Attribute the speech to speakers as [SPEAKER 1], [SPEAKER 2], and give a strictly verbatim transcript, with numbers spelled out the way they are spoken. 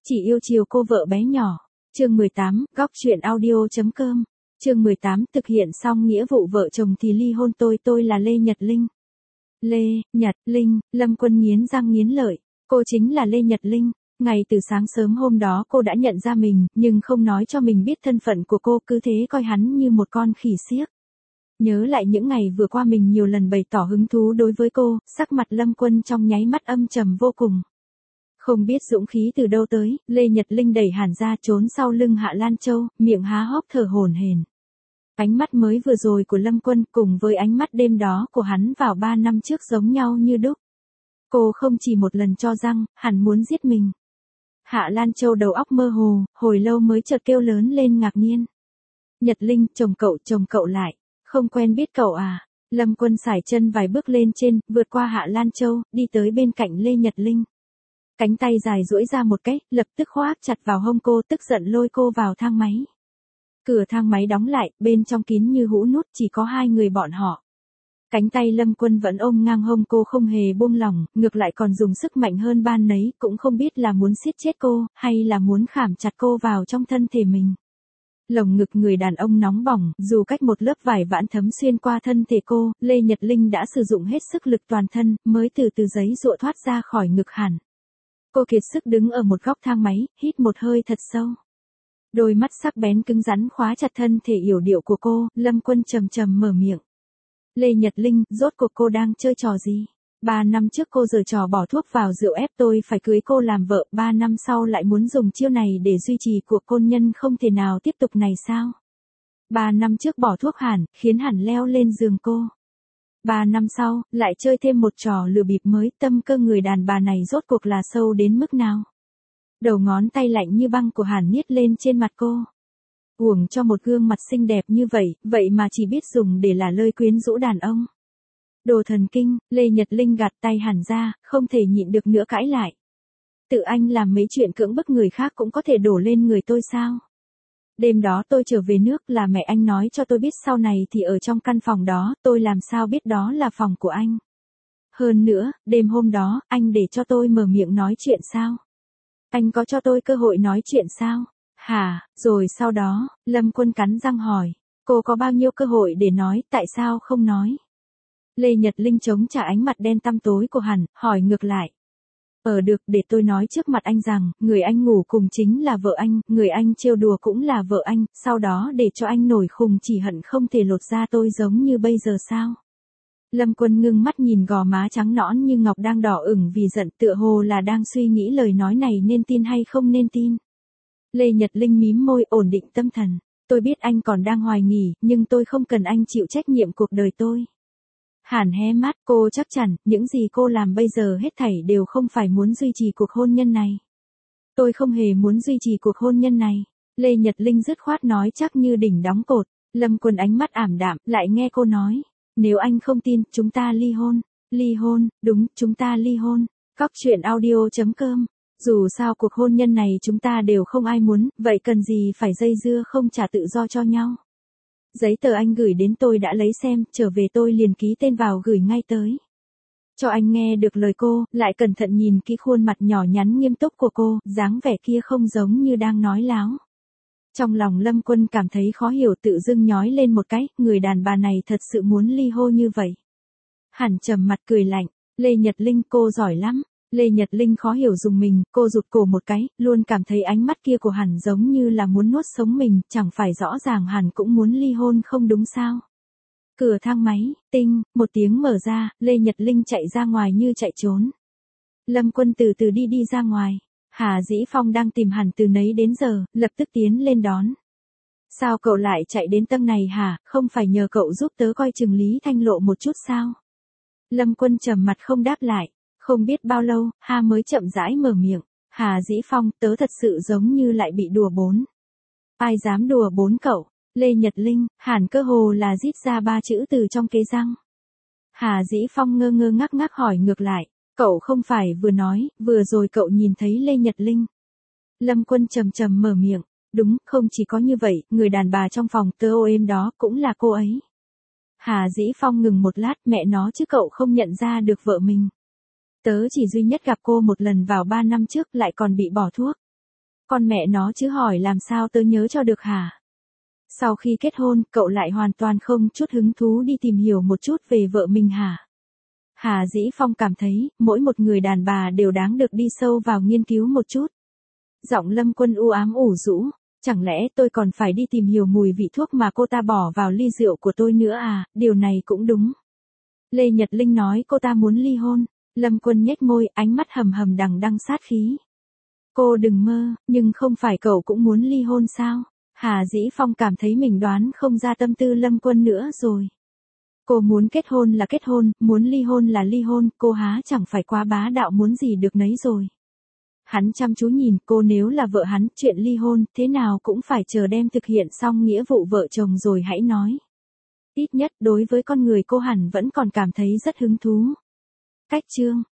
[SPEAKER 1] Chỉ yêu chiều cô vợ bé nhỏ. Chương mười tám, góc truyện audio.com. Chương mười tám, thực hiện xong nghĩa vụ vợ chồng thì ly hôn. Tôi tôi là Lê Nhật Linh. Lê, Nhật, Linh, Lâm Quân nghiến răng nghiến lợi. Cô chính là Lê Nhật Linh. Ngày từ sáng sớm hôm đó cô đã nhận ra mình, nhưng không nói cho mình biết thân phận của cô, cứ thế coi hắn như một con khỉ xiếc. Nhớ lại những ngày vừa qua mình nhiều lần bày tỏ hứng thú đối với cô, sắc mặt Lâm Quân trong nháy mắt âm trầm vô cùng. Không biết dũng khí từ đâu tới, Lê Nhật Linh đẩy Hàn ra trốn sau lưng Hạ Lan Châu, miệng há hốc thở hổn hển. Ánh mắt mới vừa rồi của Lâm Quân cùng với ánh mắt đêm đó của hắn vào ba năm trước giống nhau như đúc. Cô không chỉ một lần cho rằng, hắn muốn giết mình. Hạ Lan Châu đầu óc mơ hồ, hồi lâu mới chợt kêu lớn lên ngạc nhiên. Nhật Linh, chồng cậu, chồng cậu lại, không quen biết cậu à? Lâm Quân sải chân vài bước lên trên, vượt qua Hạ Lan Châu, đi tới bên cạnh Lê Nhật Linh. Cánh tay dài duỗi ra một cái, lập tức khoác chặt vào hông cô, tức giận lôi cô vào thang máy. Cửa thang máy đóng lại, bên trong kín như hũ nút, chỉ có hai người bọn họ. Cánh tay Lâm Quân vẫn ôm ngang hông cô không hề buông lỏng, ngược lại còn dùng sức mạnh hơn ban nấy, cũng không biết là muốn siết chết cô, hay là muốn khảm chặt cô vào trong thân thể mình. Lồng ngực người đàn ông nóng bỏng, dù cách một lớp vải vãn thấm xuyên qua thân thể cô, Lê Nhật Linh đã sử dụng hết sức lực toàn thân, mới từ từ giấy giụa thoát ra khỏi ngực hẳn. Cô kiệt sức đứng ở một góc thang máy, hít một hơi thật sâu. Đôi mắt sắc bén cứng rắn khóa chặt thân thể yểu điệu của cô, Lâm Quân trầm trầm mở miệng. Lê Nhật Linh, rốt cuộc cô đang chơi trò gì? Ba năm trước cô giở trò bỏ thuốc vào rượu ép tôi phải cưới cô làm vợ, ba năm sau lại muốn dùng chiêu này để duy trì cuộc hôn nhân không thể nào tiếp tục này sao? Ba năm trước bỏ thuốc hẳn, khiến hẳn leo lên giường cô. Ba năm sau, lại chơi thêm một trò lừa bịp mới, tâm cơ người đàn bà này rốt cuộc là sâu đến mức nào? Đầu ngón tay lạnh như băng của Hàn niết lên trên mặt cô. Uổng cho một gương mặt xinh đẹp như vậy, vậy mà chỉ biết dùng để là lơi quyến rũ đàn ông. Đồ thần kinh, Lê Nhật Linh gạt tay Hàn ra, không thể nhịn được nữa cãi lại. Tự anh làm mấy chuyện cưỡng bức người khác cũng có thể đổ lên người tôi sao? Đêm đó tôi trở về nước là mẹ anh nói cho tôi biết, sau này thì ở trong căn phòng đó, tôi làm sao biết đó là phòng của anh. Hơn nữa, đêm hôm đó, anh để cho tôi mở miệng nói chuyện sao? Anh có cho tôi cơ hội nói chuyện sao? Hả, rồi sau đó, Lâm Quân cắn răng hỏi, cô có bao nhiêu cơ hội để nói, tại sao không nói? Lê Nhật Linh chống trả ánh mặt đen tăm tối của Hàn, hỏi ngược lại. Ờ được, để tôi nói trước mặt anh rằng, người anh ngủ cùng chính là vợ anh, người anh trêu đùa cũng là vợ anh, sau đó để cho anh nổi khùng chỉ hận không thể lột da tôi giống như bây giờ sao? Lâm Quân ngưng mắt nhìn gò má trắng nõn như ngọc đang đỏ ửng vì giận, tựa hồ là đang suy nghĩ lời nói này nên tin hay không nên tin. Lê Nhật Linh mím môi ổn định tâm thần. Tôi biết anh còn đang hoài nghi, nhưng tôi không cần anh chịu trách nhiệm cuộc đời tôi. Hàn hé mắt, cô chắc chắn, những gì cô làm bây giờ hết thảy đều không phải muốn duy trì cuộc hôn nhân này. Tôi không hề muốn duy trì cuộc hôn nhân này. Lê Nhật Linh dứt khoát nói chắc như đỉnh đóng cột. Lâm Quân ánh mắt ảm đạm, lại nghe cô nói. Nếu anh không tin, chúng ta ly hôn. Ly hôn, đúng, chúng ta ly hôn. Góc truyện audio.com. Dù sao cuộc hôn nhân này chúng ta đều không ai muốn, vậy cần gì phải dây dưa không trả tự do cho nhau. Giấy tờ anh gửi đến tôi đã lấy xem, trở về tôi liền ký tên vào gửi ngay tới. Cho anh nghe được lời cô, lại cẩn thận nhìn kỹ khuôn mặt nhỏ nhắn nghiêm túc của cô, dáng vẻ kia không giống như đang nói láo. Trong lòng Lâm Quân cảm thấy khó hiểu, tự dưng nhói lên một cái, người đàn bà này thật sự muốn ly hôn như vậy. Hẳn trầm mặt cười lạnh, Lê Nhật Linh cô giỏi lắm. Lê Nhật Linh khó hiểu dùng mình, cô rụt cổ một cái, luôn cảm thấy ánh mắt kia của Hàn giống như là muốn nuốt sống mình, chẳng phải rõ ràng Hàn cũng muốn ly hôn không đúng sao? Cửa thang máy, tinh, một tiếng mở ra, Lê Nhật Linh chạy ra ngoài như chạy trốn. Lâm Quân từ từ đi đi ra ngoài. Hà Dĩ Phong đang tìm Hàn từ nấy đến giờ, lập tức tiến lên đón. Sao cậu lại chạy đến tầng này hả, không phải nhờ cậu giúp tớ coi chừng Lý Thanh Lộ một chút sao? Lâm Quân trầm mặt không đáp lại. Không biết bao lâu, Hà mới chậm rãi mở miệng. Hà Dĩ Phong, tớ thật sự giống như lại bị đùa bốn. Ai dám đùa bốn cậu? Lê Nhật Linh, Hàn cơ hồ là rít ra ba chữ từ trong kế răng. Hà Dĩ Phong ngơ ngơ ngác ngác hỏi ngược lại. Cậu không phải vừa nói, vừa rồi cậu nhìn thấy Lê Nhật Linh. Lâm Quân trầm trầm mở miệng. Đúng, không chỉ có như vậy, người đàn bà trong phòng tớ ô êm đó cũng là cô ấy. Hà Dĩ Phong ngừng một lát, mẹ nó chứ cậu không nhận ra được vợ mình. Tớ chỉ duy nhất gặp cô một lần vào ba năm trước, lại còn bị bỏ thuốc. Con mẹ nó chứ hỏi làm sao tớ nhớ cho được hả? Sau khi kết hôn, cậu lại hoàn toàn không chút hứng thú đi tìm hiểu một chút về vợ mình hả? Hà Dĩ Phong cảm thấy, mỗi một người đàn bà đều đáng được đi sâu vào nghiên cứu một chút. Giọng Lâm Quân u ám ủ rũ, chẳng lẽ tôi còn phải đi tìm hiểu mùi vị thuốc mà cô ta bỏ vào ly rượu của tôi nữa à, điều này cũng đúng. Lê Nhật Linh nói cô ta muốn ly hôn, Lâm Quân nhếch môi, ánh mắt hầm hầm đằng đằng sát khí. Cô đừng mơ, nhưng không phải cậu cũng muốn ly hôn sao? Hà Dĩ Phong cảm thấy mình đoán không ra tâm tư Lâm Quân nữa rồi. Cô muốn kết hôn là kết hôn, muốn ly hôn là ly hôn, cô há chẳng phải quá bá đạo muốn gì được nấy rồi. Hắn chăm chú nhìn cô, nếu là vợ hắn, chuyện ly hôn, thế nào cũng phải chờ đem thực hiện xong nghĩa vụ vợ chồng rồi hãy nói. Ít nhất đối với con người cô hẳn vẫn còn cảm thấy rất hứng thú. Cách chương